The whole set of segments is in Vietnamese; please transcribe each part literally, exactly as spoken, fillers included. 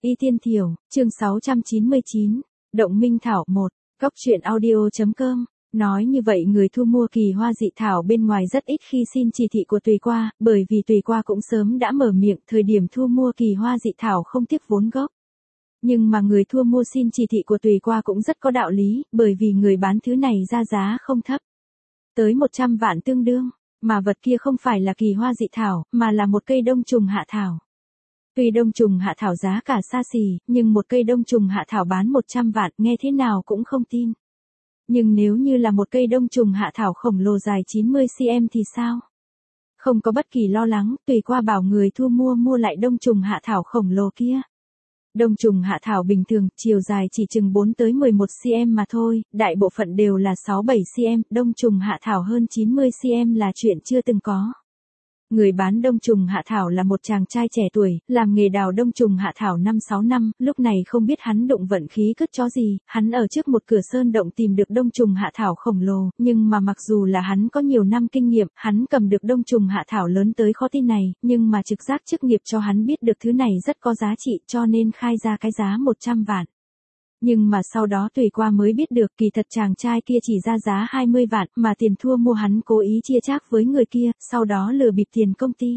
Y Tiên Thiểu, chương sáu trăm chín mươi chín, Động Minh Thảo một, Góc truyện audio.com. Nói như vậy người thu mua kỳ hoa dị thảo bên ngoài rất ít khi xin chỉ thị của Tùy Qua, bởi vì Tùy Qua cũng sớm đã mở miệng thời điểm thu mua kỳ hoa dị thảo không tiếc vốn gốc. Nhưng mà người thu mua xin chỉ thị của Tùy Qua cũng rất có đạo lý, bởi vì người bán thứ này ra giá không thấp. Tới một trăm vạn tương đương, mà vật kia không phải là kỳ hoa dị thảo, mà là một cây đông trùng hạ thảo. Tuy đông trùng hạ thảo giá cả xa xỉ, nhưng một cây đông trùng hạ thảo bán một trăm vạn nghe thế nào cũng không tin. Nhưng nếu như là một cây đông trùng hạ thảo khổng lồ dài chín mươi xăng-ti-mét thì sao? Không có bất kỳ lo lắng, Tùy Qua bảo người thu mua mua lại đông trùng hạ thảo khổng lồ kia. Đông trùng hạ thảo bình thường, chiều dài chỉ chừng bốn tới mười một xăng-ti-mét mà thôi, đại bộ phận đều là sáu bảy xăng-ti-mét, đông trùng hạ thảo hơn chín mươi xăng-ti-mét là chuyện chưa từng có. Người bán đông trùng hạ thảo là một chàng trai trẻ tuổi, làm nghề đào đông trùng hạ thảo năm sáu năm, lúc này không biết hắn đụng vận khí cứt chó gì, hắn ở trước một cửa sơn động tìm được đông trùng hạ thảo khổng lồ, nhưng mà mặc dù là hắn có nhiều năm kinh nghiệm, hắn cầm được đông trùng hạ thảo lớn tới khó tin này, nhưng mà trực giác chức nghiệp cho hắn biết được thứ này rất có giá trị cho nên khai ra cái giá một trăm vạn. Nhưng mà sau đó Tùy Qua mới biết được kỳ thật chàng trai kia chỉ ra giá hai mươi vạn mà tiền thua mua hắn cố ý chia chác với người kia, sau đó lừa bịp tiền công ty.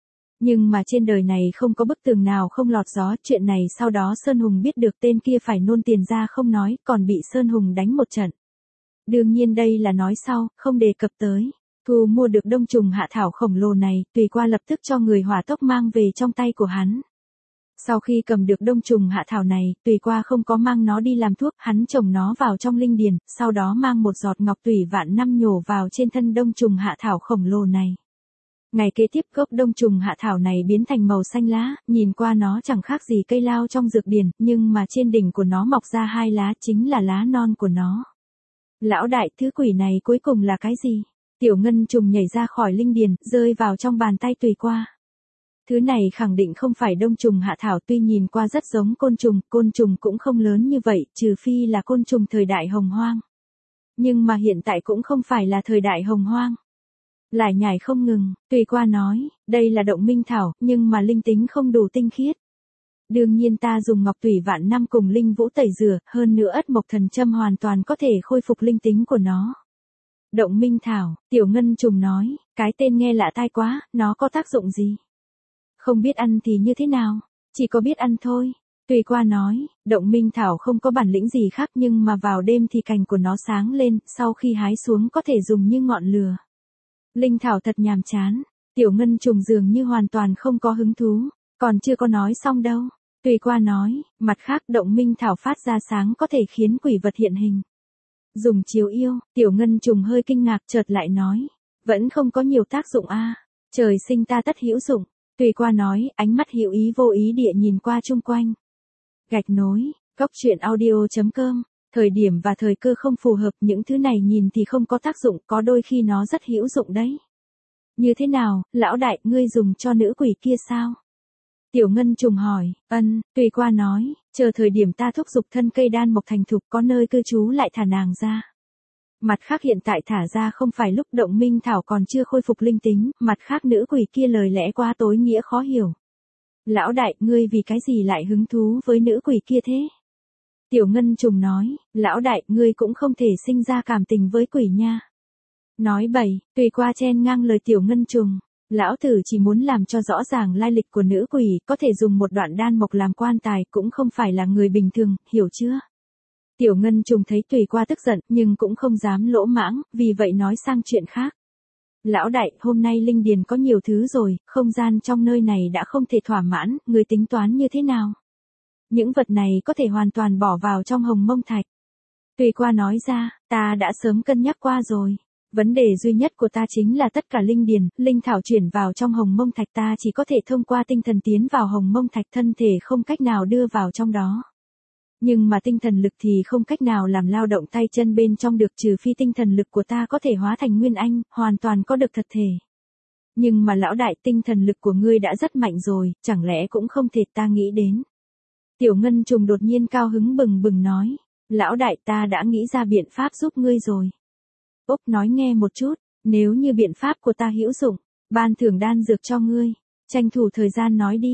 Nhưng mà trên đời này không có bức tường nào không lọt gió, chuyện này sau đó Sơn Hùng biết được tên kia phải nôn tiền ra không nói, còn bị Sơn Hùng đánh một trận. Đương nhiên đây là nói sau, không đề cập tới. Thu mua được đông trùng hạ thảo khổng lồ này, Tùy Qua lập tức cho người hỏa tốc mang về trong tay của hắn. Sau khi cầm được đông trùng hạ thảo này, Tùy Qua không có mang nó đi làm thuốc, hắn trồng nó vào trong linh điền, sau đó mang một giọt ngọc tủy vạn năm nhổ vào trên thân đông trùng hạ thảo khổng lồ này. Ngày kế tiếp gốc đông trùng hạ thảo này biến thành màu xanh lá, nhìn qua nó chẳng khác gì cây lao trong dược điển, nhưng mà trên đỉnh của nó mọc ra hai lá chính là lá non của nó. Lão đại, thứ quỷ này cuối cùng là cái gì? Tiểu ngân trùng nhảy ra khỏi linh điền, rơi vào trong bàn tay Tùy Qua. Thứ này khẳng định không phải đông trùng hạ thảo, tuy nhìn qua rất giống côn trùng, côn trùng cũng không lớn như vậy, trừ phi là côn trùng thời đại hồng hoang. Nhưng mà hiện tại cũng không phải là thời đại hồng hoang. Lại nhảy không ngừng, Tùy Qua nói, đây là động minh thảo, nhưng mà linh tính không đủ tinh khiết. Đương nhiên ta dùng ngọc tủy vạn năm cùng linh vũ tẩy rửa, hơn nữa ất mộc thần châm hoàn toàn có thể khôi phục linh tính của nó. Động minh thảo, tiểu ngân trùng nói, cái tên nghe lạ tai quá, nó có tác dụng gì? Không biết ăn thì như thế nào, chỉ có biết ăn thôi. Tùy Qua nói, động minh thảo không có bản lĩnh gì khác nhưng mà vào đêm thì cành của nó sáng lên, sau khi hái xuống có thể dùng như ngọn lửa. Linh thảo thật nhàm chán, tiểu ngân trùng dường như hoàn toàn không có hứng thú, còn chưa có nói xong đâu. Tùy Qua nói, mặt khác động minh thảo phát ra sáng có thể khiến quỷ vật hiện hình. Dùng chiếu yêu, tiểu ngân trùng hơi kinh ngạc chợt lại nói, vẫn không có nhiều tác dụng a, trời sinh ta tất hữu dụng. Tùy Qua nói, ánh mắt hữu ý vô ý địa nhìn qua chung quanh. Gạch nối, góc truyện audio.com, thời điểm và thời cơ không phù hợp, những thứ này nhìn thì không có tác dụng, có đôi khi nó rất hữu dụng đấy. Như thế nào, lão đại, ngươi dùng cho nữ quỷ kia sao? Tiểu ngân trùng hỏi, ân, Tùy Qua nói, chờ thời điểm ta thúc giục thân cây đan mộc thành thục có nơi cư trú lại thả nàng ra. Mặt khác hiện tại thả ra không phải lúc động minh thảo còn chưa khôi phục linh tính, mặt khác nữ quỷ kia lời lẽ quá tối nghĩa khó hiểu. Lão đại, ngươi vì cái gì lại hứng thú với nữ quỷ kia thế? Tiểu ngân trùng nói, lão đại, ngươi cũng không thể sinh ra cảm tình với quỷ nha. Nói bậy, Tùy Qua chen ngang lời tiểu ngân trùng. Lão tử chỉ muốn làm cho rõ ràng lai lịch của nữ quỷ, có thể dùng một đoạn đan mộc làm quan tài, cũng không phải là người bình thường, hiểu chưa? Tiểu ngân trùng thấy Tùy Qua tức giận, nhưng cũng không dám lỗ mãng, vì vậy nói sang chuyện khác. Lão đại, hôm nay linh điền có nhiều thứ rồi, không gian trong nơi này đã không thể thỏa mãn, người tính toán như thế nào? Những vật này có thể hoàn toàn bỏ vào trong hồng mông thạch. Tùy Qua nói ra, ta đã sớm cân nhắc qua rồi. Vấn đề duy nhất của ta chính là tất cả linh điền, linh thảo chuyển vào trong hồng mông thạch, ta chỉ có thể thông qua tinh thần tiến vào hồng mông thạch, thân thể không cách nào đưa vào trong đó. Nhưng mà tinh thần lực thì không cách nào làm lao động tay chân bên trong được, trừ phi tinh thần lực của ta có thể hóa thành nguyên anh, hoàn toàn có được thật thể. Nhưng mà lão đại, tinh thần lực của ngươi đã rất mạnh rồi, chẳng lẽ cũng không thể ta nghĩ đến. Tiểu ngân trùng đột nhiên cao hứng bừng bừng nói, lão đại, ta đã nghĩ ra biện pháp giúp ngươi rồi. Úc nói nghe một chút, nếu như biện pháp của ta hữu dụng, ban thưởng đan dược cho ngươi, tranh thủ thời gian nói đi.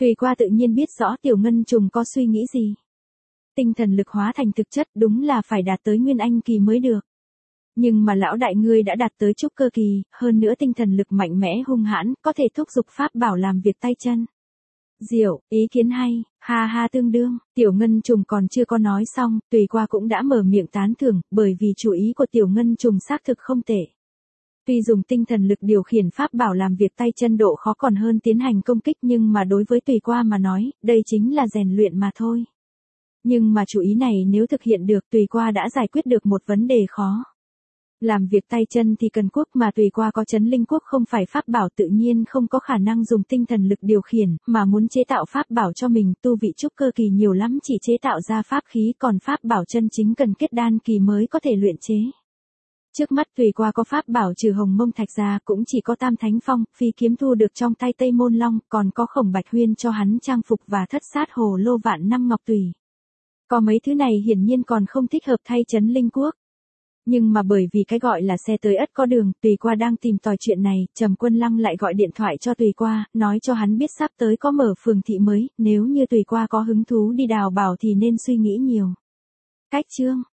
Tùy Qua tự nhiên biết rõ Tiểu Ngân Trùng có suy nghĩ gì. Tinh thần lực hóa thành thực chất đúng là phải đạt tới Nguyên Anh kỳ mới được. Nhưng mà lão đại ngươi đã đạt tới trúc cơ kỳ, hơn nữa tinh thần lực mạnh mẽ hung hãn, có thể thúc giục pháp bảo làm việc tay chân. Diệu, ý kiến hay, ha ha tương đương, Tiểu Ngân Trùng còn chưa có nói xong, Tùy Qua cũng đã mở miệng tán thưởng, bởi vì chủ ý của Tiểu Ngân Trùng xác thực không tệ. Tuy dùng tinh thần lực điều khiển pháp bảo làm việc tay chân độ khó còn hơn tiến hành công kích nhưng mà đối với Tùy Qua mà nói, đây chính là rèn luyện mà thôi. Nhưng mà chủ ý này nếu thực hiện được Tùy Qua đã giải quyết được một vấn đề khó. Làm việc tay chân thì cần quốc mà Tùy Qua có chấn linh quốc không phải pháp bảo tự nhiên không có khả năng dùng tinh thần lực điều khiển, mà muốn chế tạo pháp bảo cho mình tu vị trúc cơ kỳ nhiều lắm chỉ chế tạo ra pháp khí còn pháp bảo chân chính cần kết đan kỳ mới có thể luyện chế. Trước mắt Tùy Qua có pháp bảo trừ hồng mông thạch ra cũng chỉ có tam thánh phong, phi kiếm thu được trong tay Tây Môn Long, còn có khổng bạch huyên cho hắn trang phục và thất sát hồ lô vạn năm ngọc tùy. Có mấy thứ này hiển nhiên còn không thích hợp thay chấn linh quốc. Nhưng mà bởi vì cái gọi là xe tới ất có đường, Tùy Qua đang tìm tòi chuyện này, Trầm Quân Lăng lại gọi điện thoại cho Tùy Qua, nói cho hắn biết sắp tới có mở phường thị mới, nếu như Tùy Qua có hứng thú đi đào bảo thì nên suy nghĩ nhiều. Cách chương